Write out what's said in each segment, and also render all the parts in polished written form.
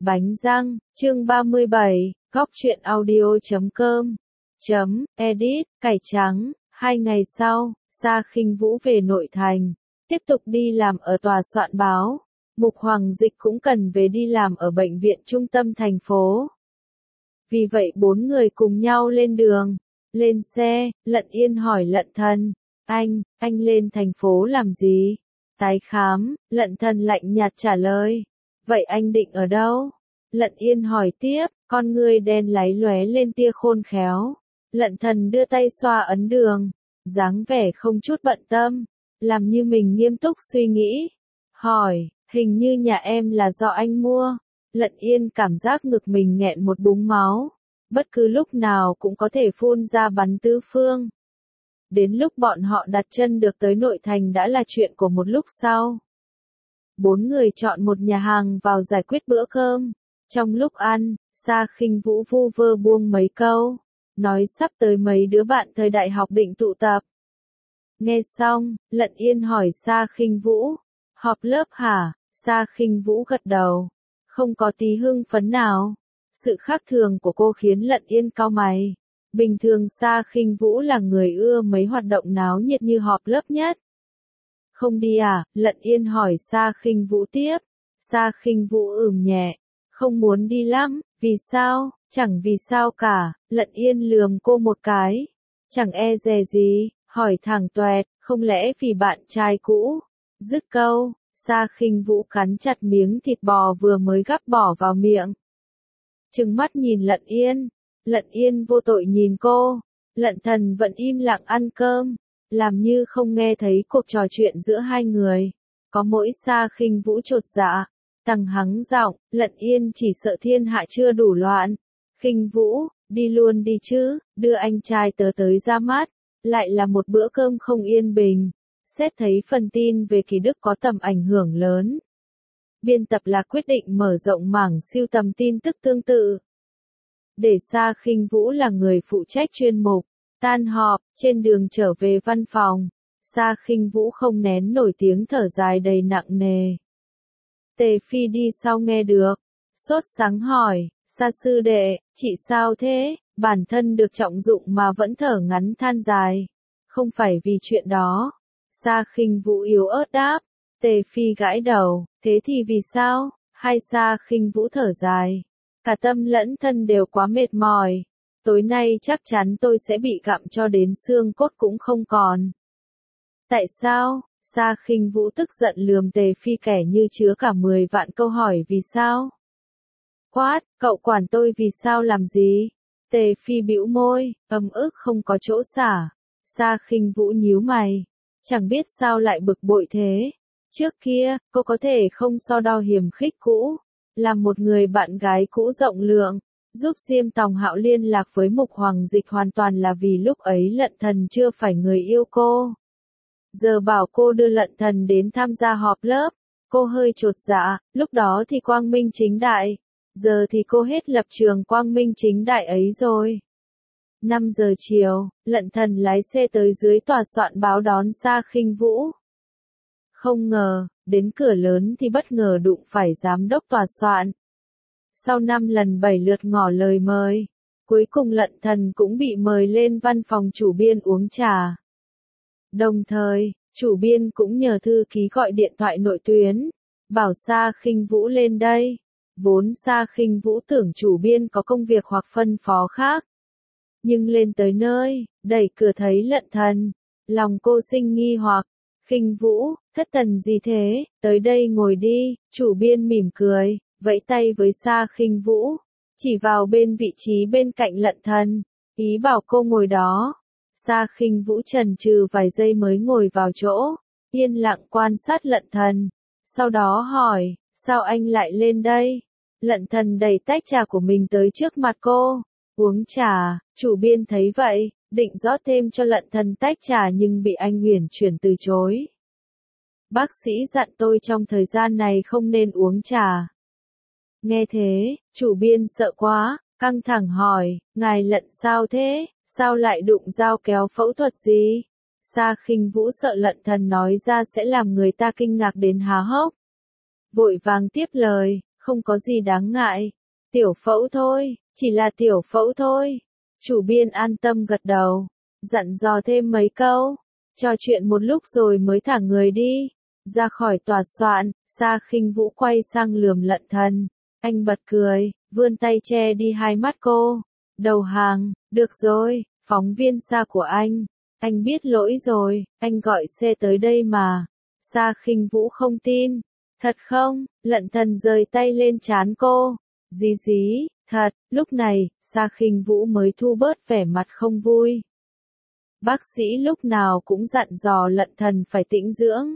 Bánh răng, chương 37, góc truyện audio.com, edit, cải trắng. 2 ngày sau, Sa Khinh Vũ về nội thành, tiếp tục đi làm ở tòa soạn báo. Mục Hoàng Dịch cũng cần về đi làm ở bệnh viện trung tâm thành phố. Vì vậy 4 người cùng nhau lên đường. Lên xe, Lận Yên hỏi Lận Thần, anh lên thành phố làm gì? Tái khám, Lận Thần lạnh nhạt trả lời. Vậy anh định ở đâu? Lận Yên hỏi tiếp, con ngươi đen láy lóe lên tia khôn khéo. Lận Thần đưa tay xoa ấn đường, dáng vẻ không chút bận tâm, làm như mình nghiêm túc suy nghĩ. Hỏi, hình như nhà em là do anh mua. Lận Yên cảm giác ngực mình nghẹn một búng máu, bất cứ lúc nào cũng có thể phun ra bắn tứ phương. Đến lúc bọn họ đặt chân được tới nội thành đã là chuyện của một lúc sau. 4 người chọn một nhà hàng vào giải quyết bữa cơm. Trong lúc ăn, Sa Khinh Vũ vu vơ buông mấy câu, nói sắp tới mấy đứa bạn thời đại học định tụ tập. Nghe xong, Lận Yên hỏi Sa Khinh Vũ, họp lớp hả? Sa Khinh Vũ gật đầu, không có tí hưng phấn nào. Sự khác thường của cô khiến Lận Yên cau mày. Bình thường Sa Khinh Vũ là người ưa mấy hoạt động náo nhiệt như họp lớp nhất. Không đi à? Lận Yên hỏi Sa Khinh Vũ tiếp. Sa Khinh Vũ nhẹ, không muốn đi lắm. Vì sao? Chẳng vì sao cả. Lận Yên lườm cô một cái. Chẳng e dè gì, hỏi thẳng toẹt, không lẽ vì bạn trai cũ? Dứt câu, Sa Khinh Vũ cắn chặt miếng thịt bò vừa mới gắp bỏ vào miệng. Trừng mắt nhìn Lận Yên. Lận Yên vô tội nhìn cô. Lận Thần vẫn im lặng ăn cơm, làm như không nghe thấy cuộc trò chuyện giữa hai người. Có mỗi Sa Khinh Vũ chột dạ, tăng hắng giọng, Lận Yên chỉ sợ thiên hạ chưa đủ loạn. Khinh Vũ, đi luôn đi chứ, đưa anh trai tớ tới ra mắt. Lại là một bữa cơm không yên bình. Xét thấy phần tin về Kỳ Đức có tầm ảnh hưởng lớn, biên tập là quyết định mở rộng mảng sưu tầm tin tức tương tự. Để Sa Khinh Vũ là người phụ trách chuyên mục. Tan họp, trên đường trở về văn phòng, Sa Khinh Vũ không nén nổi tiếng thở dài đầy nặng nề. Tề Phi đi sau nghe được, sốt sắng hỏi, Sa sư đệ, chị sao thế? Bản thân được trọng dụng mà vẫn thở ngắn than dài. Không phải vì chuyện đó. Sa Khinh Vũ yếu ớt đáp. Tề Phi gãi đầu, thế thì vì sao? Hay Sa Khinh Vũ thở dài. Cả tâm lẫn thân đều quá mệt mỏi. Tối nay chắc chắn tôi sẽ bị gặm cho đến xương cốt cũng không còn. Tại sao? Sa Khinh Vũ tức giận lườm Tề Phi kẻ như chứa cả 10 vạn câu hỏi vì sao? Quát, cậu quản tôi vì sao làm gì? Tề Phi bĩu môi, ấm ức không có chỗ xả. Sa Khinh Vũ nhíu mày, chẳng biết sao lại bực bội thế. Trước kia, cô có thể không so đo hiềm khích cũ, làm một người bạn gái cũ rộng lượng, giúp Diêm Tòng Hạo liên lạc với Mục Hoàng Dịch hoàn toàn là vì lúc ấy Lận Thần chưa phải người yêu cô. Giờ bảo cô đưa Lận Thần đến tham gia họp lớp, cô hơi chột dạ, lúc đó thì quang minh chính đại, giờ thì cô hết lập trường quang minh chính đại ấy rồi. 5 giờ chiều, Lận Thần lái xe tới dưới tòa soạn báo đón Sa Khinh Vũ. Không ngờ, đến cửa lớn thì bất ngờ đụng phải giám đốc tòa soạn. Sau 5 lần 7 lượt ngỏ lời mời, cuối cùng Lận Thần cũng bị mời lên văn phòng chủ biên uống trà. Đồng thời, chủ biên cũng nhờ thư ký gọi điện thoại nội tuyến, bảo Sa Khinh Vũ lên đây. Vốn Sa Khinh Vũ tưởng chủ biên có công việc hoặc phân phó khác. Nhưng lên tới nơi, đẩy cửa thấy Lận Thần, lòng cô sinh nghi hoặc. Khinh Vũ, thất thần gì thế, tới đây ngồi đi. Chủ biên mỉm cười, vẫy tay với Sa Khinh Vũ, chỉ vào bên vị trí bên cạnh Lận Thần, ý bảo cô ngồi đó. Sa Khinh Vũ chần chừ vài giây mới ngồi vào chỗ, yên lặng quan sát Lận Thần. Sau đó hỏi, sao anh lại lên đây? Lận Thần đẩy tách trà của mình tới trước mặt cô, uống trà. Chủ biên thấy vậy, định rót thêm cho Lận Thần tách trà nhưng bị anh uyển chuyển từ chối. Bác sĩ dặn tôi trong thời gian này không nên uống trà. Nghe thế, chủ biên sợ quá, căng thẳng hỏi, ngài Lận sao thế, sao lại đụng dao kéo phẫu thuật gì? Sa Khinh Vũ sợ Lận Thần nói ra sẽ làm người ta kinh ngạc đến há hốc. Vội vàng tiếp lời, Không có gì đáng ngại. Tiểu phẫu thôi, chỉ là tiểu phẫu thôi. Chủ biên an tâm gật đầu, dặn dò thêm mấy câu, trò chuyện một lúc rồi mới thả người đi. Ra khỏi tòa soạn, Sa Khinh Vũ quay sang lườm Lận Thần. Anh bật cười, vươn tay che đi hai mắt cô. Đầu hàng, được rồi, phóng viên Sa của anh biết lỗi rồi, anh gọi xe tới đây mà. Sa Khinh Vũ không tin. Thật không? Lận Thần giơ tay lên trán cô. Dí, thật. Lúc này, Sa Khinh Vũ mới thu bớt vẻ mặt không vui. Bác sĩ lúc nào cũng dặn dò Lận Thần phải tĩnh dưỡng.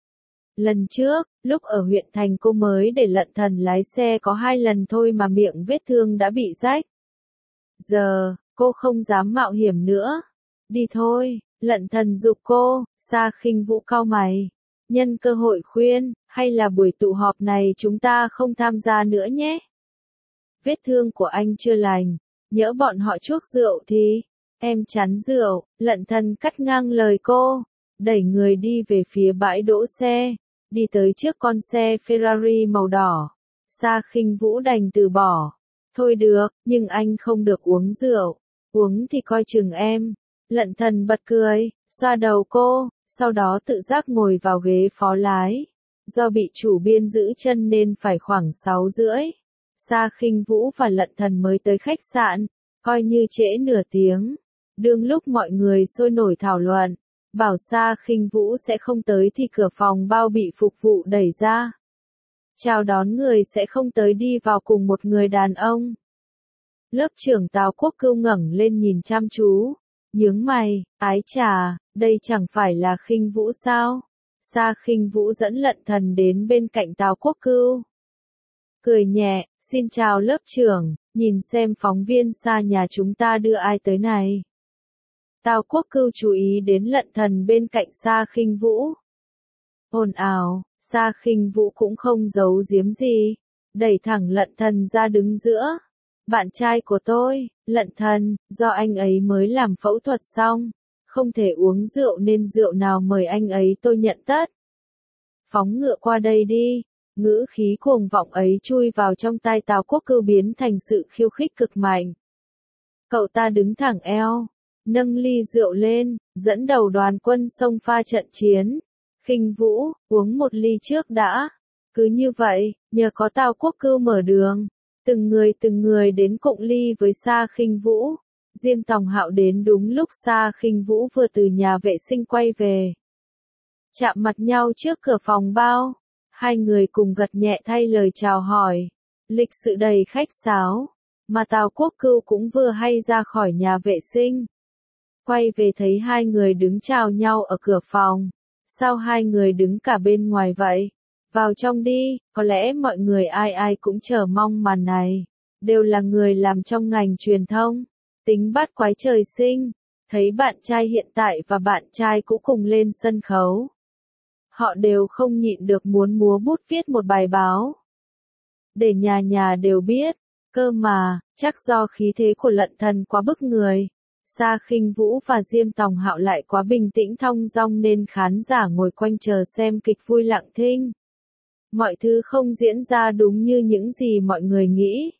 Lần trước, lúc ở huyện thành cô mới để Lận Thần lái xe có 2 lần thôi mà miệng vết thương đã bị rách. Giờ, cô không dám mạo hiểm nữa. Đi thôi, Lận Thần giục cô. Sa Khinh Vũ cau mày. Nhân cơ hội khuyên, hay là buổi tụ họp này chúng ta không tham gia nữa nhé. Vết thương của anh chưa lành, nhỡ bọn họ chuốc rượu thì, em chán rượu. Lận Thần cắt ngang lời cô, đẩy người đi về phía bãi đỗ xe, đi tới trước con xe Ferrari màu đỏ. Sa Khinh Vũ đành từ bỏ. Thôi được, nhưng anh không được uống rượu, uống thì coi chừng em. Lận Thần bật cười, xoa đầu cô, sau đó tự giác ngồi vào ghế phó lái. Do bị chủ biên giữ chân nên phải khoảng 6:30. Sa Khinh Vũ và Lận Thần mới tới khách sạn, coi như trễ nửa tiếng. Đương lúc mọi người sôi nổi thảo luận, bảo Sa Khinh Vũ sẽ không tới thì cửa phòng bao bị phục vụ đẩy ra. Chào đón người sẽ không tới đi vào cùng một người đàn ông. Lớp trưởng Tào Quốc Cưu ngẩng lên nhìn chăm chú, nhướng mày, ái chà, đây chẳng phải là Khinh Vũ sao? Sa Khinh Vũ dẫn Lận Thần đến bên cạnh Tào Quốc Cưu. Cười nhẹ, xin chào lớp trưởng, nhìn xem phóng viên Sa nhà chúng ta đưa ai tới này. Tào Quốc Cưu chú ý đến Lận Thần bên cạnh Sa Khinh Vũ. Ồn ào, Sa Khinh Vũ cũng không giấu giếm gì, đẩy thẳng Lận Thần ra đứng giữa. Bạn trai của tôi, Lận Thần, do anh ấy mới làm phẫu thuật xong, không thể uống rượu nên rượu nào mời anh ấy tôi nhận tất. Phóng ngựa qua đây đi. Ngữ khí cuồng vọng ấy chui vào trong tai Tào Quốc Cưu biến thành sự khiêu khích cực mạnh. Cậu ta đứng thẳng eo, nâng ly rượu lên, dẫn đầu đoàn quân xông pha trận chiến. Khinh Vũ, uống một ly trước đã. Cứ như vậy, nhờ có Tào Quốc Cưu mở đường, từng người đến cụng ly với Sa Khinh Vũ. Diêm Tòng Hạo đến đúng lúc Sa Khinh Vũ vừa từ nhà vệ sinh quay về. Chạm mặt nhau trước cửa phòng bao. Hai người cùng gật nhẹ thay lời chào hỏi. Lịch sự đầy khách sáo. Mà Tào Quốc Cưu cũng vừa hay ra khỏi nhà vệ sinh. Quay về thấy hai người đứng chào nhau ở cửa phòng. Sao hai người đứng cả bên ngoài vậy? Vào trong đi, có lẽ mọi người ai cũng chờ mong màn này. Đều là người làm trong ngành truyền thông. Tính bắt quái trời sinh. Thấy bạn trai hiện tại và bạn trai cũ cùng lên sân khấu. Họ đều không nhịn được muốn múa bút viết một bài báo. Để nhà nhà đều biết. Cơ mà, chắc do khí thế của Lận Thần quá bức người. Sa Khinh Vũ và Diêm Tòng Hạo lại quá bình tĩnh thong dong nên khán giả ngồi quanh chờ xem kịch vui lặng thinh. Mọi thứ không diễn ra đúng như những gì mọi người nghĩ.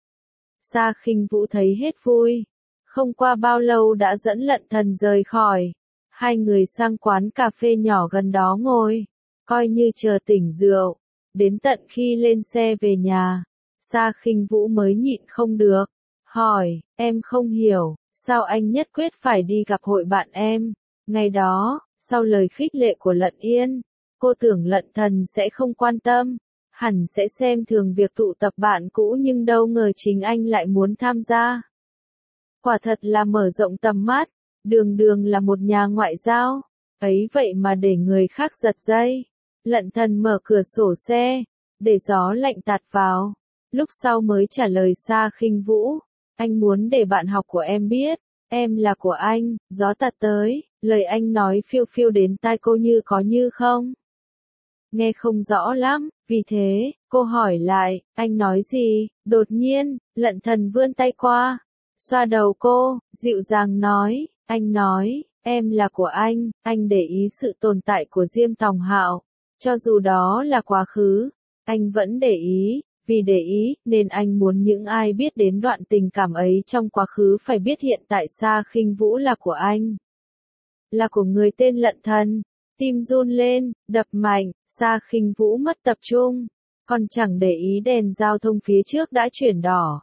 Sa Khinh Vũ thấy hết vui. Không qua bao lâu đã dẫn Lận Thần rời khỏi. Hai người sang quán cà phê nhỏ gần đó ngồi, coi như chờ tỉnh rượu. Đến tận khi lên xe về nhà, Sa Khinh Vũ mới nhịn không được. Hỏi, em không hiểu, sao anh nhất quyết phải đi gặp hội bạn em? Ngày đó, sau lời khích lệ của Lận Yên, cô tưởng Lận Thần sẽ không quan tâm, hẳn sẽ xem thường việc tụ tập bạn cũ nhưng đâu ngờ chính anh lại muốn tham gia. Quả thật là mở rộng tầm mắt, đường là một nhà ngoại giao, ấy vậy mà để người khác giật dây. Lận Thần mở cửa sổ xe, để gió lạnh tạt vào, lúc sau mới trả lời Sa Khinh Vũ, anh muốn để bạn học của em biết, em là của anh. Gió tạt tới, lời anh nói phiêu phiêu đến tai cô như có như không. Nghe không rõ lắm, vì thế, cô hỏi lại, anh nói gì? Đột nhiên, Lận Thần vươn tay qua, xoa đầu cô, dịu dàng nói, anh nói, em là của anh để ý sự tồn tại của Diêm Tòng Hạo. Cho dù đó là quá khứ, anh vẫn để ý, Vì để ý, nên anh muốn những ai biết đến đoạn tình cảm ấy trong quá khứ phải biết hiện tại Sa Khinh Vũ là của anh. Là của người tên Lận Thần. Tim run lên, đập mạnh, Sa Khinh Vũ mất tập trung. Còn chẳng để ý đèn giao thông phía trước đã chuyển đỏ.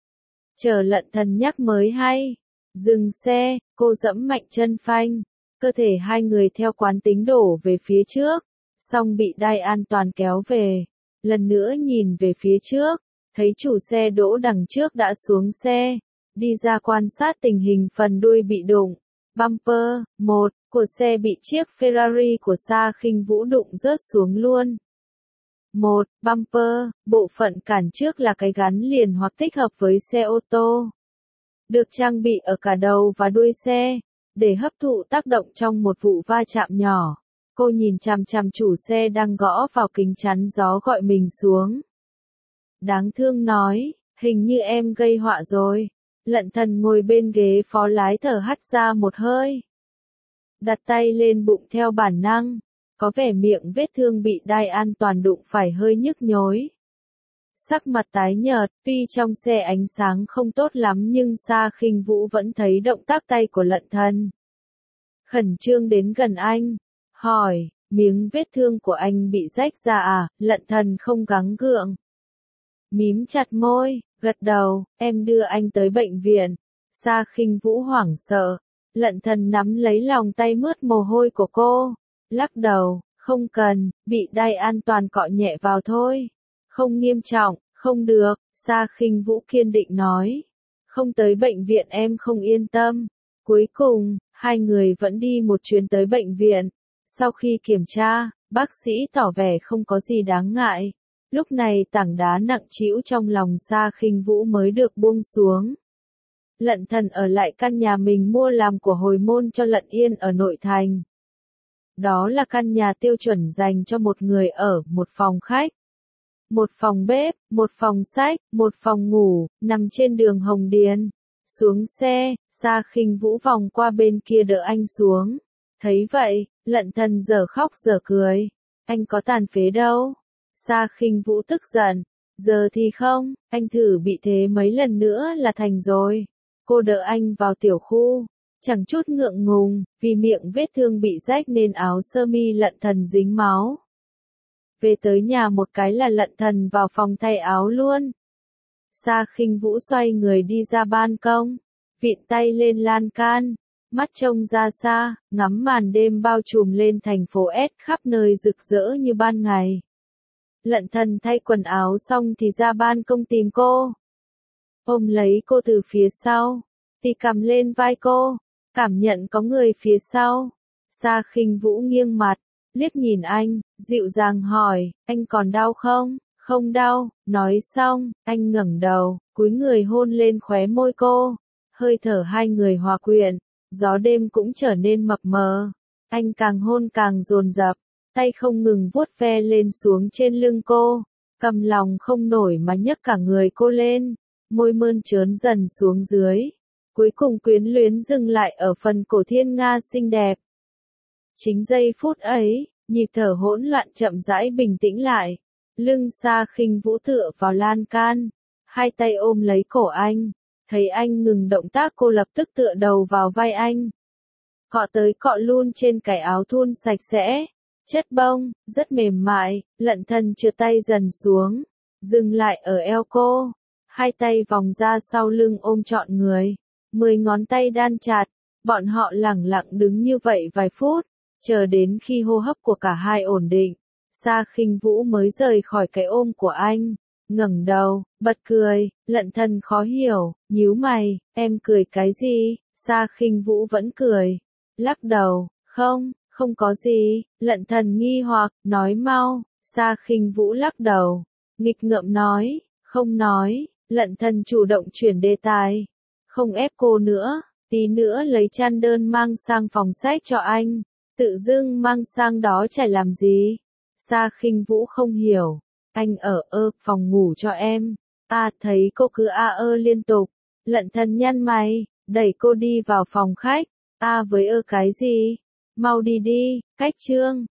Chờ Lận Thần nhắc mới hay. Dừng xe, cô giẫm mạnh chân phanh. Cơ thể hai người theo quán tính đổ về phía trước. Xong bị đai an toàn kéo về. Lần nữa nhìn về phía trước. Thấy chủ xe đỗ đằng trước đã xuống xe. Đi ra quan sát tình hình phần đuôi bị đụng. Bumper, 1, của xe bị chiếc Ferrari của Sa Khinh Vũ đụng rớt xuống luôn. 1. Bumper, bộ phận cản trước là cái gắn liền hoặc tích hợp với xe ô tô. Được trang bị ở cả đầu và đuôi xe, để hấp thụ tác động trong một vụ va chạm nhỏ. Cô nhìn chằm chằm chủ xe đang gõ vào kính chắn gió gọi mình xuống. Đáng thương nói, hình như em gây họa rồi. Lận Thần ngồi bên ghế phó lái thở hắt ra một hơi. Đặt tay lên bụng theo bản năng. Có vẻ miệng vết thương bị đai an toàn đụng phải hơi nhức nhối. Sắc mặt tái nhợt, tuy trong xe ánh sáng không tốt lắm nhưng Sa Khinh Vũ vẫn thấy động tác tay của Lận Thần. Khẩn trương đến gần anh, hỏi, miếng vết thương của anh bị rách ra à? Lận Thần không gắng gượng. Mím chặt môi, gật đầu, em đưa anh tới bệnh viện. Sa Khinh Vũ hoảng sợ. Lận Thần nắm lấy lòng tay mướt mồ hôi của cô. Lắc đầu, không cần, bị đai an toàn cọ nhẹ vào thôi. Không nghiêm trọng, không được, Sa Khinh Vũ kiên định nói. Không tới bệnh viện em không yên tâm. Cuối cùng, hai người vẫn đi một chuyến tới bệnh viện. Sau khi kiểm tra, bác sĩ tỏ vẻ không có gì đáng ngại. Lúc này tảng đá nặng trĩu trong lòng Sa Khinh Vũ mới được buông xuống. Lận Thần ở lại căn nhà mình mua làm của hồi môn cho Lận Yên ở nội thành. Đó là căn nhà tiêu chuẩn dành cho một người ở, một phòng khách, một phòng bếp, một phòng sách, một phòng ngủ, nằm trên đường Hồng Điền. Xuống xe, Sa Khinh Vũ vòng qua bên kia đỡ anh xuống. Thấy vậy, Lận Thần giờ khóc giờ cười. Anh có tàn phế đâu. Sa Khinh Vũ tức giận. Giờ thì không, anh thử bị thế mấy lần nữa là thành rồi. Cô đỡ anh vào tiểu khu. Chẳng chút ngượng ngùng, vì miệng vết thương bị rách nên áo sơ mi Lận Thần dính máu. Về tới nhà một cái là Lận Thần vào phòng thay áo luôn. Sa Khinh Vũ xoay người đi ra ban công, vịn tay lên lan can, mắt trông ra xa, ngắm màn đêm bao trùm lên thành phố S khắp nơi rực rỡ như ban ngày. Lận Thần thay quần áo xong thì ra ban công tìm cô. Ôm lấy cô từ phía sau, thì cầm lên vai cô, cảm nhận có người phía sau. Sa Khinh Vũ nghiêng mặt, liếc nhìn anh, dịu dàng hỏi, anh còn đau không? Không đau, nói xong, anh ngẩng đầu, cúi người hôn lên khóe môi cô. Hơi thở hai người hòa quyện, gió đêm cũng trở nên mập mờ. Anh càng hôn càng dồn dập, tay không ngừng vuốt ve lên xuống trên lưng cô, cầm lòng không nổi mà nhấc cả người cô lên, môi mơn trớn dần xuống dưới. Cuối cùng quyến luyến dừng lại ở phần cổ thiên nga xinh đẹp. Chính giây phút ấy, nhịp thở hỗn loạn chậm rãi bình tĩnh lại. Lưng Sa Khinh Vũ tựa vào lan can, hai tay ôm lấy cổ anh. Thấy anh ngừng động tác cô lập tức tựa đầu vào vai anh. Cọ tới cọ luôn trên cái áo thun sạch sẽ, chất bông, rất mềm mại. Lận Thần trượt tay dần xuống, dừng lại ở eo cô. Hai tay vòng ra sau lưng ôm trọn người. 10 ngón tay đan chặt, bọn họ lẳng lặng đứng như vậy vài phút, chờ đến khi hô hấp của cả hai ổn định. Sa Khinh Vũ mới rời khỏi cái ôm của anh, ngẩng đầu, bật cười. Lận Thần khó hiểu, nhíu mày, em cười cái gì? Sa Khinh Vũ vẫn cười, lắc đầu, không có gì. Lận Thần nghi hoặc, nói mau. Sa Khinh Vũ lắc đầu, nghịch ngợm nói, không nói. Lận Thần chủ động chuyển đề tài, không ép cô nữa, tí nữa lấy chăn đơn mang sang phòng sách cho anh. Tự dưng mang sang đó chả làm gì. Sa Khinh Vũ không hiểu. Anh ở phòng ngủ cho em. Thấy cô cứ liên tục. Lận Thần nhăn mày, đẩy cô đi vào phòng khách. Với cái gì? Mau đi đi, cách chương.